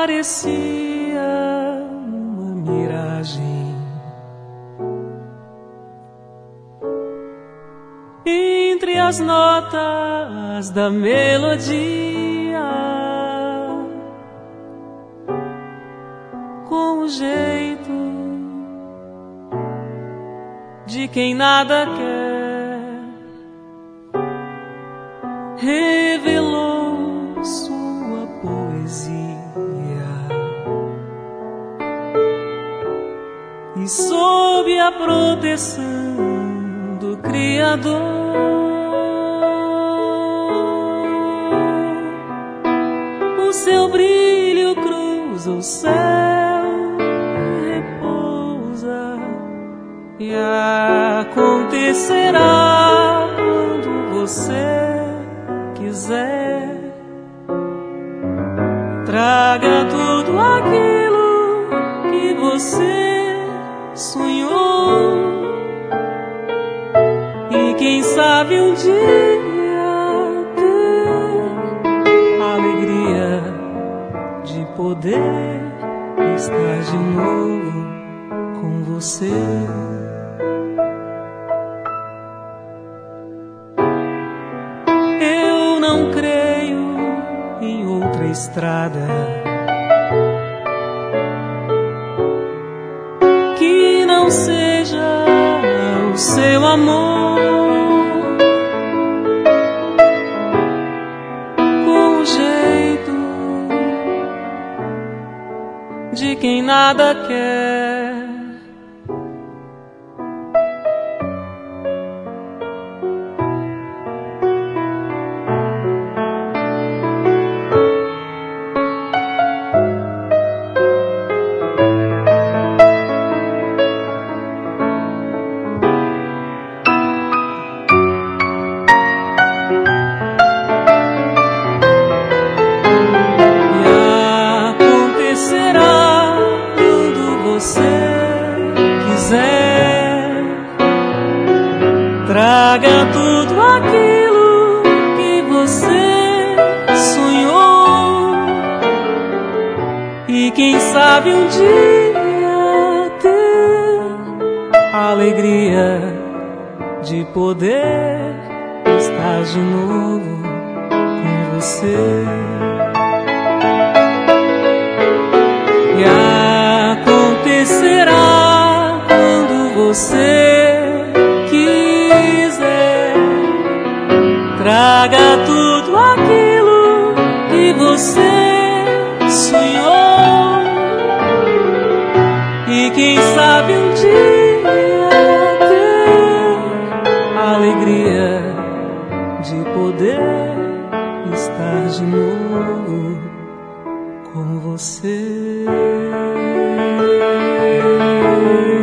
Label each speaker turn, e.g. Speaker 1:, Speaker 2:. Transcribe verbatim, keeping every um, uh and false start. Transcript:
Speaker 1: parecia uma miragem. Entre as notas da melodia, com o jeito de quem nada quer, revelou sua poesia e sob a proteção do Criador, o seu brilho cruza o céu, repousa, e acontecerá quando você quiser. Traga tudo aquilo que você sonhou, e quem sabe um dia ter a alegria de poder estar de novo com você. Eu não creio em outra estrada que não seja o seu amor, com o jeito de quem nada quer. Traga tudo aquilo que você sonhou, e quem sabe um dia ter a alegria de poder estar de novo com você. E acontecerá quando você traga tudo aquilo que você sonhou, e quem sabe um dia ter a alegria de poder estar de novo com você.